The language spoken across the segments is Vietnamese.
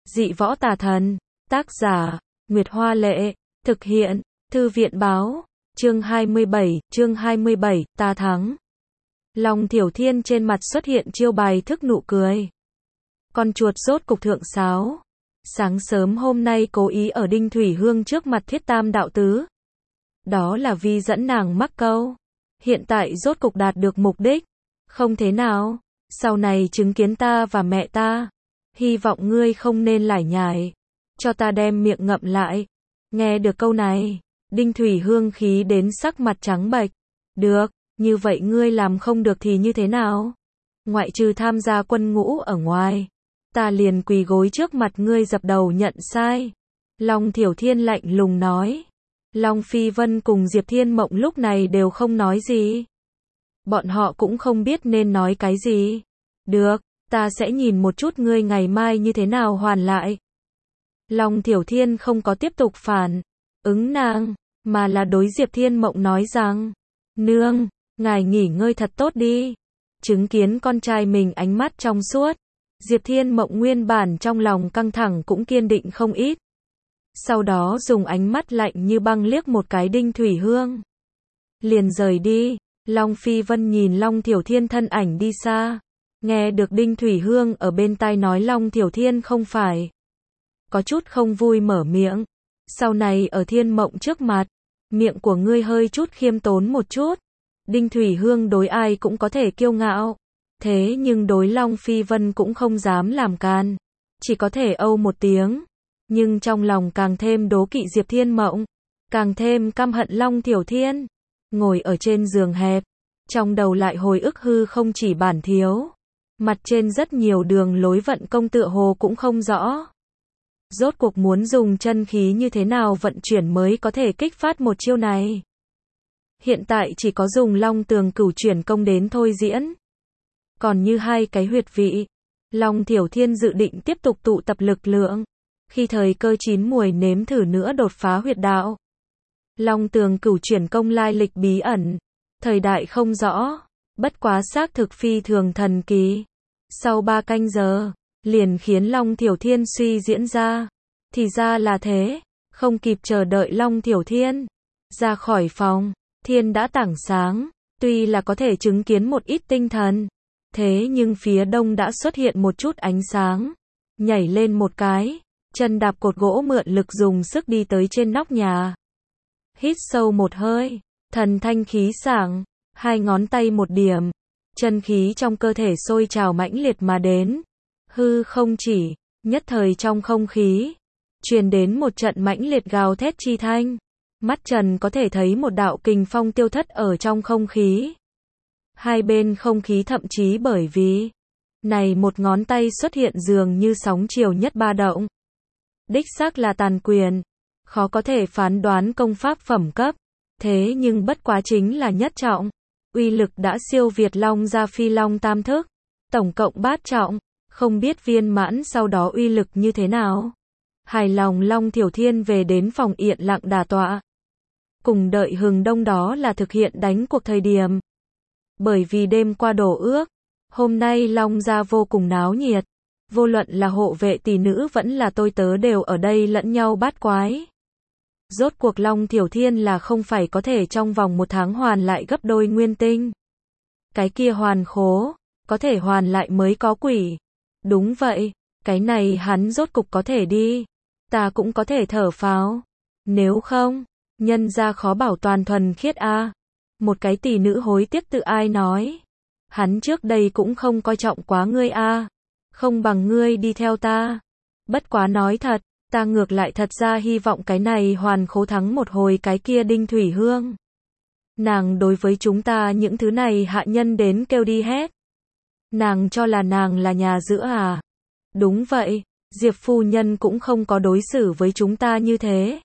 Dị võ tà thần. Tác giả, Nguyệt Hoa Lệ. Thực hiện, Thư viện báo. Chương 27, ta thắng. Long Thiểu Thiên trên mặt xuất hiện chiêu bài thức nụ cười. Con chuột rốt cục thượng sáo. Sáng sớm hôm nay cố ý ở Đinh Thủy Hương trước mặt Thiết Tam đạo tứ. Đó là vì dẫn nàng mắc câu. Hiện tại rốt cục đạt được mục đích. Không thế nào, sau này chứng kiến ta và mẹ ta. Hy vọng ngươi không nên lải nhải. Cho ta đem miệng ngậm lại. Nghe được câu này, Đinh Thủy Hương khí đến sắc mặt trắng bệch. Được, như vậy ngươi làm không được thì như thế nào? Ngoại trừ tham gia quân ngũ ở ngoài, ta liền quỳ gối trước mặt ngươi dập đầu nhận sai. Long Thiểu Thiên lạnh lùng nói. Long Phi Vân cùng Diệp Thiên Mộng lúc này đều không nói gì. Bọn họ cũng không biết nên nói cái gì. Được, ta sẽ nhìn một chút ngươi ngày mai như thế nào hoàn lại. Long Thiểu Thiên không có tiếp tục phản ứng nàng, mà là đối Diệp Thiên Mộng nói rằng, nương, ngài nghỉ ngơi thật tốt đi. Chứng kiến con trai mình ánh mắt trong suốt, Diệp Thiên Mộng nguyên bản trong lòng căng thẳng cũng kiên định không ít. Sau đó dùng ánh mắt lạnh như băng liếc một cái Đinh Thủy Hương. Liền rời đi. Long Phi Vân nhìn Long Thiểu Thiên thân ảnh đi xa. Nghe được Đinh Thủy Hương ở bên tai nói Long Thiểu Thiên không phải. Có chút không vui mở miệng. Sau này ở Thiên Mộng trước mặt, miệng của ngươi hơi chút khiêm tốn một chút. Đinh Thủy Hương đối ai cũng có thể kiêu ngạo. Thế nhưng đối Long Phi Vân cũng không dám làm can. Chỉ có thể âu một tiếng. Nhưng trong lòng càng thêm đố kỵ Diệp Thiên Mộng. Càng thêm căm hận Long Thiểu Thiên. Ngồi ở trên giường hẹp. Trong đầu lại hồi ức hư không chỉ bản thiếu. Mặt trên rất nhiều đường lối vận công tựa hồ cũng không rõ. Rốt cuộc muốn dùng chân khí như thế nào vận chuyển mới có thể kích phát một chiêu này. Hiện tại chỉ có dùng Long Tường Cửu chuyển công đến thôi diễn. Còn như hai cái huyệt vị, Long Thiểu Thiên dự định tiếp tục tụ tập lực lượng. Khi thời cơ chín muồi nếm thử nữa đột phá huyệt đạo. Long Tường Cửu chuyển công lai lịch bí ẩn. Thời đại không rõ. Bất quá xác thực phi thường thần kỳ. Sau 3 canh giờ, liền khiến Long Thiểu Thiên suy diễn ra. Thì ra là thế. Không kịp chờ đợi Long Thiểu Thiên ra khỏi phòng. Thiên đã tảng sáng. Tuy là có thể chứng kiến một ít tinh thần. Thế nhưng phía đông đã xuất hiện một chút ánh sáng. Nhảy lên một cái. Chân đạp cột gỗ mượn lực dùng sức đi tới trên nóc nhà. Hít sâu một hơi. Thần thanh khí sảng. 2 ngón tay một điểm. Chân khí trong cơ thể sôi trào mãnh liệt mà đến. Hư không chỉ. Nhất thời trong không khí. Truyền đến một trận mãnh liệt gào thét chi thanh. Mắt Trần có thể thấy một đạo kình phong tiêu thất ở trong không khí. Hai bên không khí thậm chí bởi vì này một ngón tay xuất hiện dường như sóng chiều nhất ba động. Đích xác là tàn quyền. Khó có thể phán đoán công pháp phẩm cấp. Thế nhưng bất quá chính là nhất trọng. Uy lực đã siêu việt Long gia Phi Long tam thức. Tổng cộng 8 trọng. Không biết viên mãn sau đó uy lực như thế nào. Hài lòng Long Thiểu Thiên về đến phòng yên lặng đả tọa. Cùng đợi hừng đông đó là thực hiện đánh cuộc thời điểm. Bởi vì đêm qua đổ ước. Hôm nay Long gia vô cùng náo nhiệt. Vô luận là hộ vệ tỷ nữ vẫn là tôi tớ đều ở đây lẫn nhau bát quái. Rốt cuộc Long Thiểu Thiên là không phải có thể trong vòng 1 tháng hoàn lại gấp đôi nguyên tinh. Cái kia hoàn khố, có thể hoàn lại mới có quỷ. Đúng vậy, cái này hắn rốt cục có thể đi. Ta cũng có thể thở phào. Nếu không, nhân ra khó bảo toàn thuần khiết a. Một cái tỷ nữ hối tiếc tự ai nói. Hắn trước đây cũng không coi trọng quá ngươi a. Không bằng ngươi đi theo ta. Bất quá nói thật, ta ngược lại thật ra hy vọng cái này hoàn khố thắng một hồi cái kia Đinh Thủy Hương. Nàng đối với chúng ta những thứ này hạ nhân đến kêu đi hết. Nàng cho là nàng là nhà giữa à? Đúng vậy, Diệp phu nhân cũng không có đối xử với chúng ta như thế.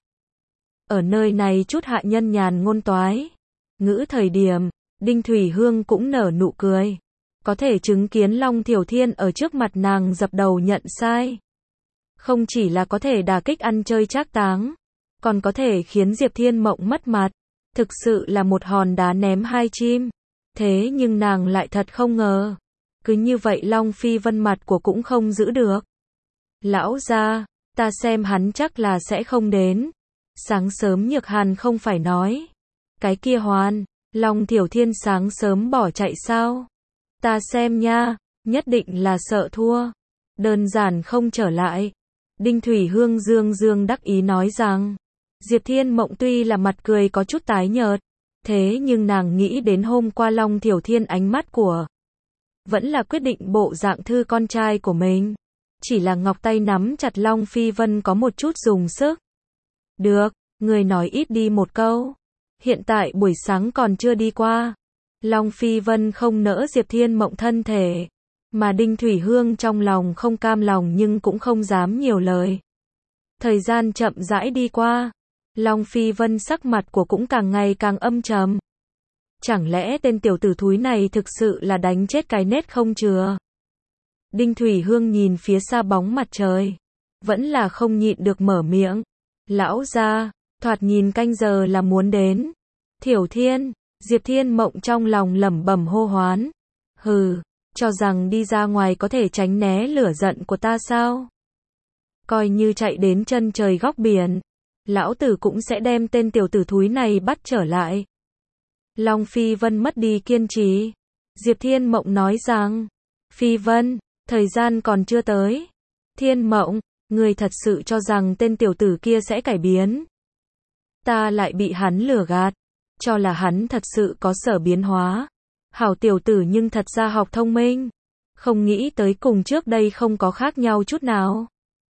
Ở nơi này chút hạ nhân nhàn ngôn toái ngữ thời điểm, Đinh Thủy Hương cũng nở nụ cười. Có thể chứng kiến Long Thiểu Thiên ở trước mặt nàng dập đầu nhận sai. Không chỉ là có thể đả kích ăn chơi trác táng, còn có thể khiến Diệp Thiên Mộng mất mặt. Thực sự là một hòn đá ném 2 chim. Thế nhưng nàng lại thật không ngờ. Cứ như vậy Long Phi Vân mặt của cũng không giữ được. Lão gia, ta xem hắn chắc là sẽ không đến. Sáng sớm Nhược Hàn không phải nói. Cái kia Hoàn, Long Thiểu Thiên sáng sớm bỏ chạy sao? Ta xem nha, nhất định là sợ thua. Đơn giản không trở lại. Đinh Thủy Hương dương dương đắc ý nói rằng, Diệp Thiên Mộng tuy là mặt cười có chút tái nhợt, thế nhưng nàng nghĩ đến hôm qua Long Thiểu Thiên ánh mắt của, vẫn là quyết định bộ dạng thư con trai của mình. Chỉ là ngọc tay nắm chặt Long Phi Vân có một chút dùng sức. Được, người nói ít đi một câu. Hiện tại buổi sáng còn chưa đi qua. Long Phi Vân không nỡ Diệp Thiên Mộng thân thể. Mà Đinh Thủy Hương trong lòng không cam lòng nhưng cũng không dám nhiều lời. Thời gian chậm rãi đi qua. Long Phi Vân sắc mặt của cũng càng ngày càng âm trầm. Chẳng lẽ tên tiểu tử thúi này thực sự là đánh chết cái nết không chừa? Đinh Thủy Hương nhìn phía xa bóng mặt trời. Vẫn là không nhịn được mở miệng. Lão gia, thoạt nhìn canh giờ là muốn đến. Thiểu Thiên, Diệp Thiên Mộng trong lòng lẩm bẩm hô hoán. Hừ, cho rằng đi ra ngoài có thể tránh né lửa giận của ta sao? Coi như chạy đến chân trời góc biển, lão tử cũng sẽ đem tên tiểu tử thúi này bắt trở lại. Long Phi Vân mất đi kiên trì. Diệp Thiên Mộng nói rằng, Phi Vân, thời gian còn chưa tới. Thiên Mộng, người thật sự cho rằng tên tiểu tử kia sẽ cải biến. Ta lại bị hắn lừa gạt, cho là hắn thật sự có sở biến hóa. Hảo tiểu tử nhưng thật ra học thông minh. Không nghĩ tới cùng trước đây không có khác nhau chút nào.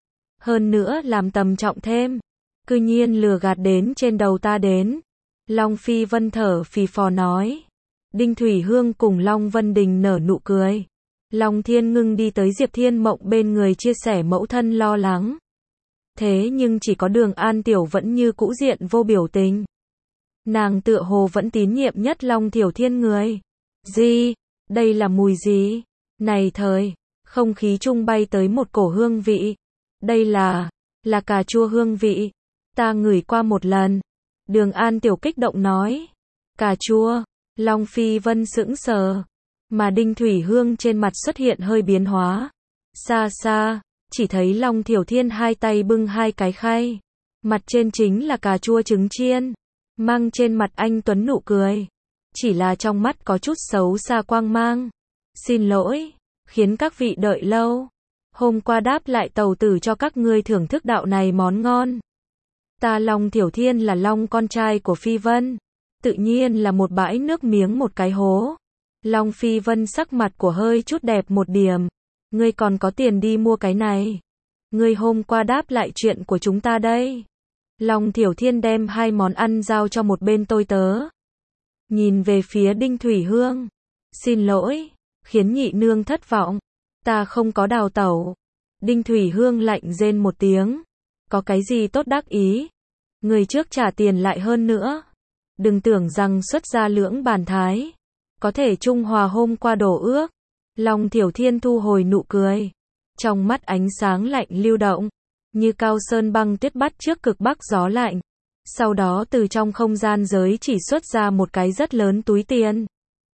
Hơn nữa làm tầm trọng thêm. Cư nhiên lừa gạt đến trên đầu ta đến. Long Phi Vân thở phì phò nói. Đinh Thủy Hương cùng Long Vân Đình nở nụ cười. Long Thiên Ngưng đi tới Diệp Thiên Mộng bên người chia sẻ mẫu thân lo lắng. Thế nhưng chỉ có Đường An Tiểu vẫn như cũ diện vô biểu tình. Nàng tựa hồ vẫn tín nhiệm nhất Long Thiểu Thiên người. Gì? Đây là mùi gì? Này thời, không khí trung bay tới một cổ hương vị. Đây là cà chua hương vị. Ta ngửi qua một lần. Đường An Tiểu kích động nói. Cà chua. Long Phi Vân sững sờ. Mà Đinh Thủy Hương trên mặt xuất hiện hơi biến hóa. Xa xa, chỉ thấy Long Thiểu Thiên hai tay bưng hai cái khay. Mặt trên chính là cà chua trứng chiên. Mang trên mặt anh tuấn nụ cười. Chỉ là trong mắt có chút xấu xa quang mang. Xin lỗi, khiến các vị đợi lâu. Hôm qua đáp lại tàu tử cho các ngươi thưởng thức đạo này món ngon. Ta Long Thiểu Thiên là Long con trai của Phi Vân. Tự nhiên là một bãi nước miếng một cái hố. Long Phi Vân sắc mặt của hơi chút đẹp một điểm. Ngươi còn có tiền đi mua cái này. Ngươi hôm qua đáp lại chuyện của chúng ta đây. Long Thiểu Thiên đem hai món ăn giao cho một bên tôi tớ. Nhìn về phía Đinh Thủy Hương. Xin lỗi, khiến nhị nương thất vọng. Ta không có đào tẩu. Đinh Thủy Hương lạnh rên một tiếng. Có cái gì tốt đắc ý. Người trước trả tiền lại hơn nữa. Đừng tưởng rằng xuất ra lưỡng bàn thái. Có thể trung hòa hôm qua đổ ước. Long Thiểu Thiên thu hồi nụ cười. Trong mắt ánh sáng lạnh lưu động. Như cao sơn băng tuyết bắt trước cực bắc gió lạnh. Sau đó từ trong không gian giới chỉ xuất ra một cái rất lớn túi tiền.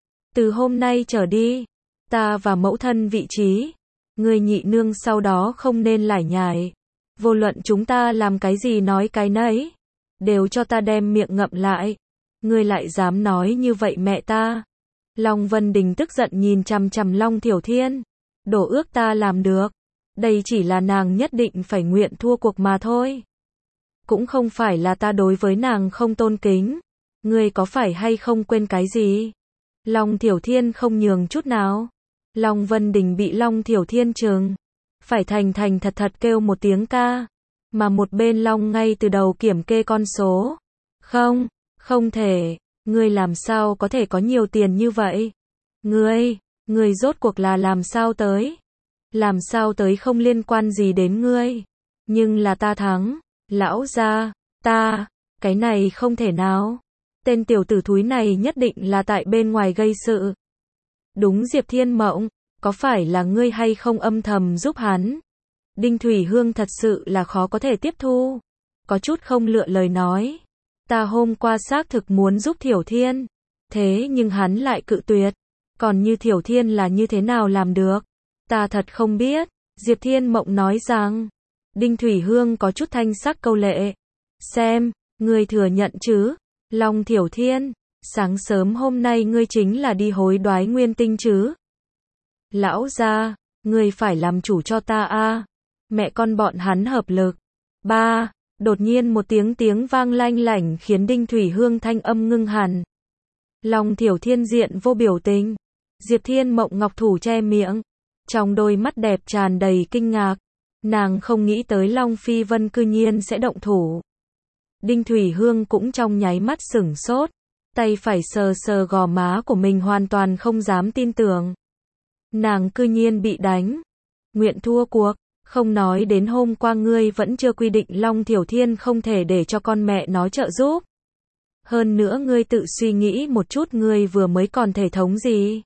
Từ hôm nay trở đi, ta và mẫu thân vị trí. Người nhị nương sau đó không nên lải nhải. Vô luận chúng ta làm cái gì nói cái nấy. Đều cho ta đem miệng ngậm lại. Ngươi lại dám nói như vậy mẹ ta. Long Vân Đình tức giận nhìn chằm chằm Long Thiểu Thiên. Đổ ước ta làm được. Đây chỉ là nàng nhất định phải nguyện thua cuộc mà thôi. Cũng không phải là ta đối với nàng không tôn kính. Ngươi có phải hay không quên cái gì? Long Thiểu Thiên không nhường chút nào. Long Vân Đình bị Long Thiểu Thiên trừng. Phải thành thành thật thật kêu một tiếng ca. Mà một bên Long ngay từ đầu kiểm kê con số. Không, không thể. Ngươi làm sao có thể có nhiều tiền như vậy? Ngươi rốt cuộc là làm sao tới? Làm sao tới không liên quan gì đến ngươi? Nhưng là ta thắng. Lão gia, cái này không thể nào. Tên tiểu tử thúi này nhất định là tại bên ngoài gây sự. Đúng Diệp Thiên Mộng, có phải là ngươi hay không âm thầm giúp hắn? Đinh Thủy Hương thật sự là khó có thể tiếp thu. Có chút không lựa lời nói. Ta hôm qua xác thực muốn giúp Thiểu Thiên. Thế nhưng hắn lại cự tuyệt. Còn như Thiểu Thiên là như thế nào làm được? Ta thật không biết. Diệp Thiên Mộng nói rằng. Đinh Thủy Hương có chút thanh sắc câu lệ. Xem, ngươi thừa nhận chứ? Long Thiểu Thiên, sáng sớm hôm nay ngươi chính là đi hối đoái nguyên tinh chứ? Lão gia, ngươi phải làm chủ cho ta a. Mẹ con bọn hắn hợp lực. Ba, đột nhiên một tiếng vang lanh lảnh khiến Đinh Thủy Hương thanh âm ngưng hẳn. Long Thiểu Thiên diện vô biểu tình. Diệp Thiên Mộng ngọc thủ che miệng, trong đôi mắt đẹp tràn đầy kinh ngạc. Nàng không nghĩ tới Long Phi Vân cư nhiên sẽ động thủ. Đinh Thủy Hương cũng trong nháy mắt sửng sốt, tay phải sờ sờ gò má của mình hoàn toàn không dám tin tưởng. Nàng cư nhiên bị đánh. Nguyện thua cuộc, không nói đến hôm qua ngươi vẫn chưa quy định Long Thiểu Thiên không thể để cho con mẹ nó trợ giúp. Hơn nữa ngươi tự suy nghĩ một chút ngươi vừa mới còn thể thống gì.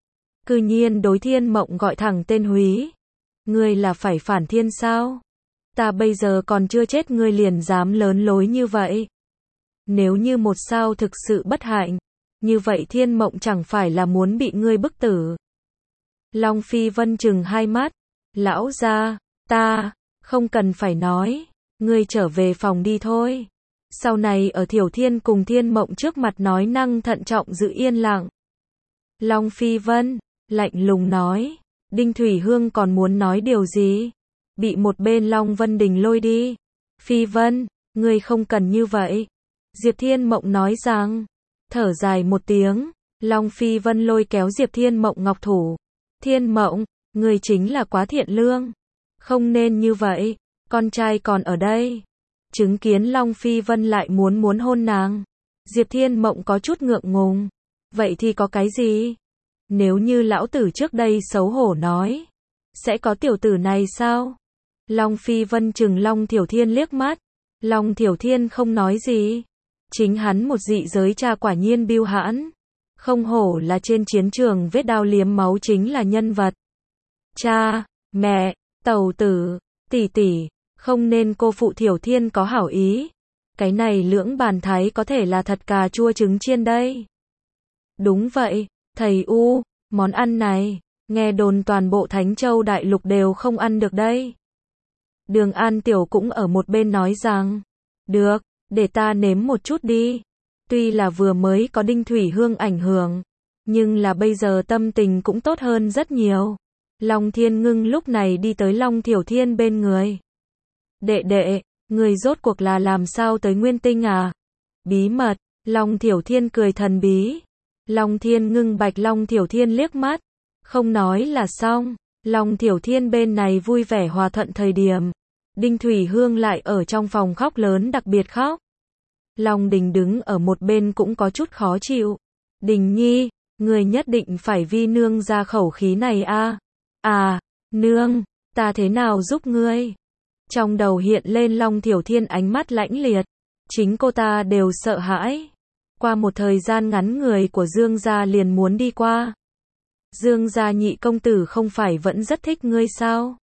Cư nhiên đối Thiên Mộng gọi thẳng tên húy. Ngươi là phải phản thiên sao? Ta bây giờ còn chưa chết ngươi liền dám lớn lối như vậy. Nếu như một sao thực sự bất hạnh, như vậy Thiên Mộng chẳng phải là muốn bị ngươi bức tử. Long Phi Vân trừng hai mắt. Lão gia, ta, không cần phải nói. Ngươi trở về phòng đi thôi. Sau này ở Thiểu Thiên cùng Thiên Mộng trước mặt nói năng thận trọng giữ yên lặng. Long Phi Vân, lạnh lùng nói. Đinh Thủy Hương còn muốn nói điều gì? Bị một bên Long Vân Đình lôi đi. Phi Vân, ngươi không cần như vậy. Diệp Thiên Mộng nói rằng. Thở dài một tiếng. Long Phi Vân lôi kéo Diệp Thiên Mộng ngọc thủ. Thiên Mộng, ngươi chính là quá thiện lương. Không nên như vậy. Con trai còn ở đây. Chứng kiến Long Phi Vân lại muốn hôn nàng. Diệp Thiên Mộng có chút ngượng ngùng. Vậy thì có cái gì? Nếu như lão tử trước đây xấu hổ nói. Sẽ có tiểu tử này sao? Long Phi Vân trừng Long Thiểu Thiên liếc mắt. Long Thiểu Thiên không nói gì. Chính hắn một dị giới cha quả nhiên bưu hãn. Không hổ là trên chiến trường vết đao liếm máu chính là nhân vật. Cha, mẹ, tẩu tử, tỷ tỷ, không nên cô phụ Thiểu Thiên có hảo ý. Cái này lưỡng bàn thái có thể là thật cà chua trứng chiên đây. Đúng vậy, thầy U, món ăn này, nghe đồn toàn bộ Thánh Châu Đại Lục đều không ăn được đây. Đường An Tiểu cũng ở một bên nói rằng, được, để ta nếm một chút đi. Tuy là vừa mới có Đinh Thủy Hương ảnh hưởng, nhưng là bây giờ tâm tình cũng tốt hơn rất nhiều. Long Thiên Ngưng lúc này đi tới Long Thiểu Thiên bên người. Đệ đệ, người rốt cuộc là làm sao tới Nguyên Tinh à? Bí mật, Long Thiểu Thiên cười thần bí. Long Thiên Ngưng bạch Long Thiểu Thiên liếc mắt. Không nói là xong. Long Thiểu Thiên bên này vui vẻ hòa thuận thời điểm. Đinh Thủy Hương lại ở trong phòng khóc lớn đặc biệt khóc. Long Đình đứng ở một bên cũng có chút khó chịu. Đình Nhi, người nhất định phải vi nương ra khẩu khí này a. À, nương, ta thế nào giúp ngươi? Trong đầu hiện lên Long Thiểu Thiên ánh mắt lãnh liệt. Chính cô ta đều sợ hãi. Qua một thời gian ngắn người của Dương gia liền muốn đi qua. Dương gia nhị công tử không phải vẫn rất thích ngươi sao?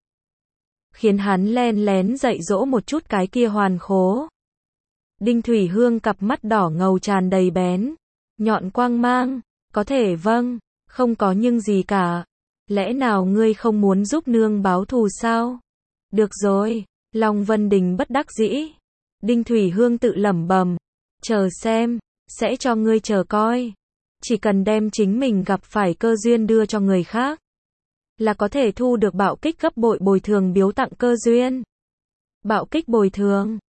Khiến hắn len lén dạy dỗ một chút cái kia hoàn khố. Đinh Thủy Hương cặp mắt đỏ ngầu tràn đầy bén. Nhọn quang mang. Có thể vâng, không có nhưng gì cả. Lẽ nào ngươi không muốn giúp nương báo thù sao? Được rồi, Long Vân Đình bất đắc dĩ. Đinh Thủy Hương tự lẩm bẩm, chờ xem, sẽ cho ngươi chờ coi. Chỉ cần đem chính mình gặp phải cơ duyên đưa cho người khác, là có thể thu được bạo kích gấp bội bồi thường biếu tặng cơ duyên. Bạo kích bồi thường,